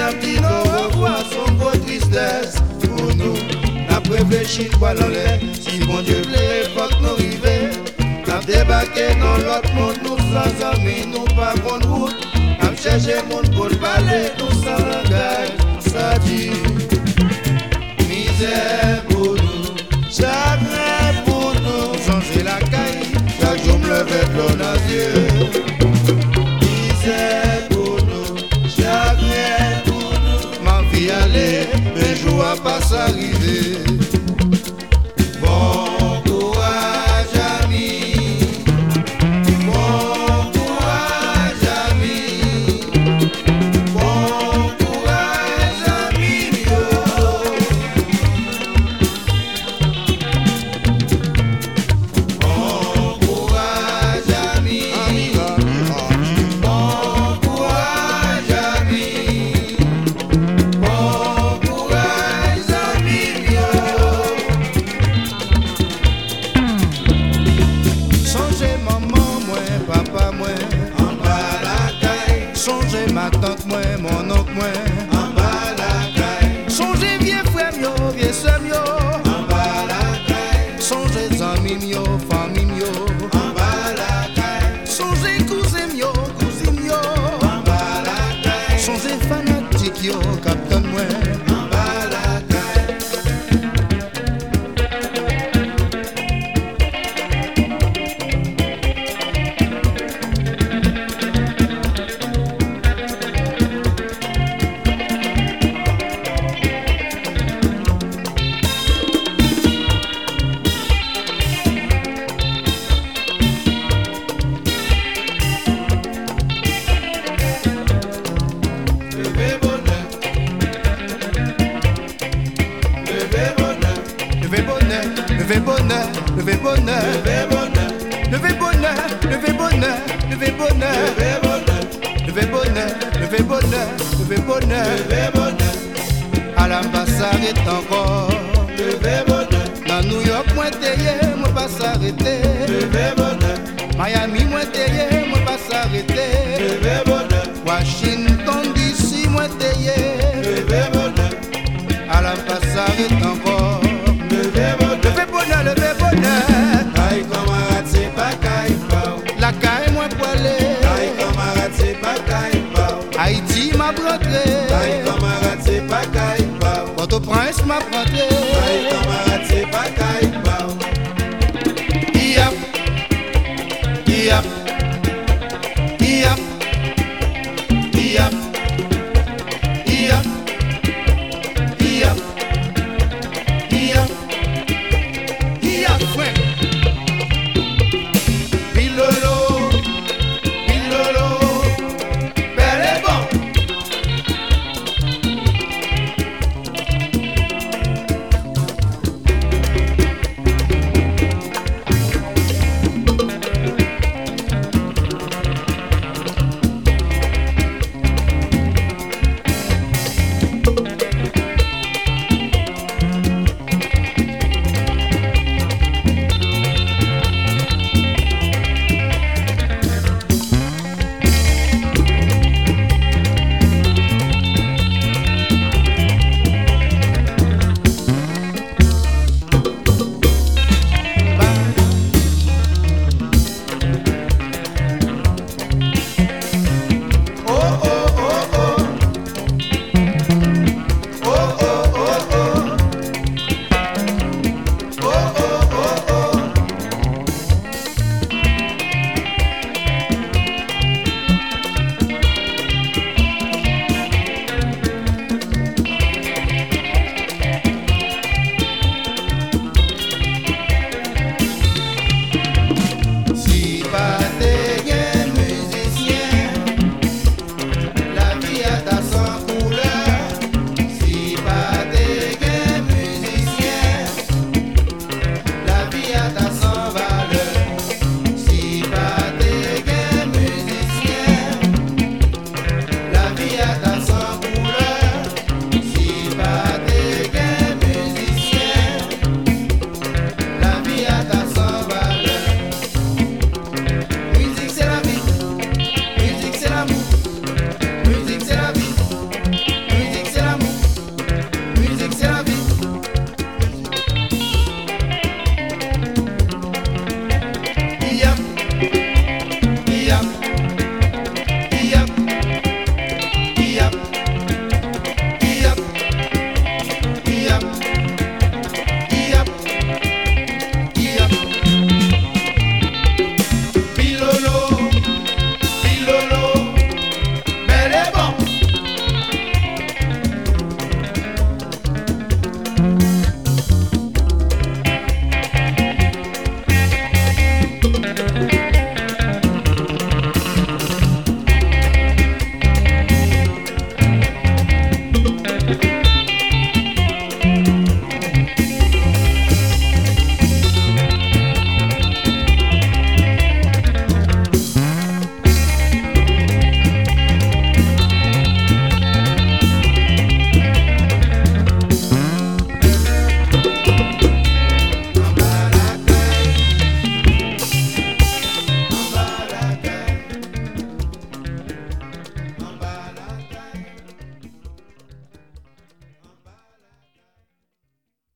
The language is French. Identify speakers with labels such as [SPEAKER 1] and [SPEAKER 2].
[SPEAKER 1] n'a dit nos revoir son gros tristesse pour nous. N'a réfléchi quoi dans l'air. Si bon Dieu plaît, faut que nous arriver. N'a débarqué dans l'autre monde, nous sans amis, nous pas contre route. N'a cherché monde pour parler, nous sans langage. Ça dit misère pour nous, chagrin pour nous. Changer la caille, chaque jour me lever de l'eau dans les yeux. Misère pour nous, chagrin pour nous. Ma vie allait, un jour à pas s'arriver. Bon courage ami, bon courage ami, bon courage ami mio. Bon courage ami, bon courage ami, bon courage ami mio. Songez maman, moi, papa, moi, en bas la caille. Songez ma tante, moi, mon oncle, moi, en bas la caille. Songez vieux frère, mio, vieux sœur, mio, en bas la caille. Songez amis, mio, famille, mio, en bas la caille. Songez cousin, mio, cousine, mio, en bas la caille. Songez fanatique, yo, capitaine, moi, en bas la caille. Levez bonheur, levez bonheur,
[SPEAKER 2] Levez bonheur, levez bonheur, levez bonheur,
[SPEAKER 1] levez bonheur,
[SPEAKER 2] levez bonheur, levez bonheur, levez bonheur,
[SPEAKER 1] levez bonheur,
[SPEAKER 2] levez bonheur, levez bonheur.
[SPEAKER 1] levez bonheur,
[SPEAKER 2] À l'ambassade est encore.
[SPEAKER 1] levez bonheur,
[SPEAKER 2] Dans New York, moi t'ayé, moi pas s'arrêter.
[SPEAKER 1] levez bonheur,
[SPEAKER 2] Miami, moi t'ayé, moi pas s'arrêter.
[SPEAKER 1] levez bonheur,
[SPEAKER 2] Washington DC, moi t'ayé.
[SPEAKER 1] levez bonheur,
[SPEAKER 2] À l'ambassade est encore.
[SPEAKER 1] levez bonheur.
[SPEAKER 2] Levez bonheur, levez bonheur.
[SPEAKER 1] Aïe camarade, c'est pas caille pao.
[SPEAKER 2] La caille, moi poilé.
[SPEAKER 1] Aïe camarade, c'est pas caille pao.
[SPEAKER 2] Haïti m'a rentré.
[SPEAKER 1] Aïe camarade, c'est pas caille pao.
[SPEAKER 2] Port-au-Prince m'a rentré.
[SPEAKER 1] Aïe camarade.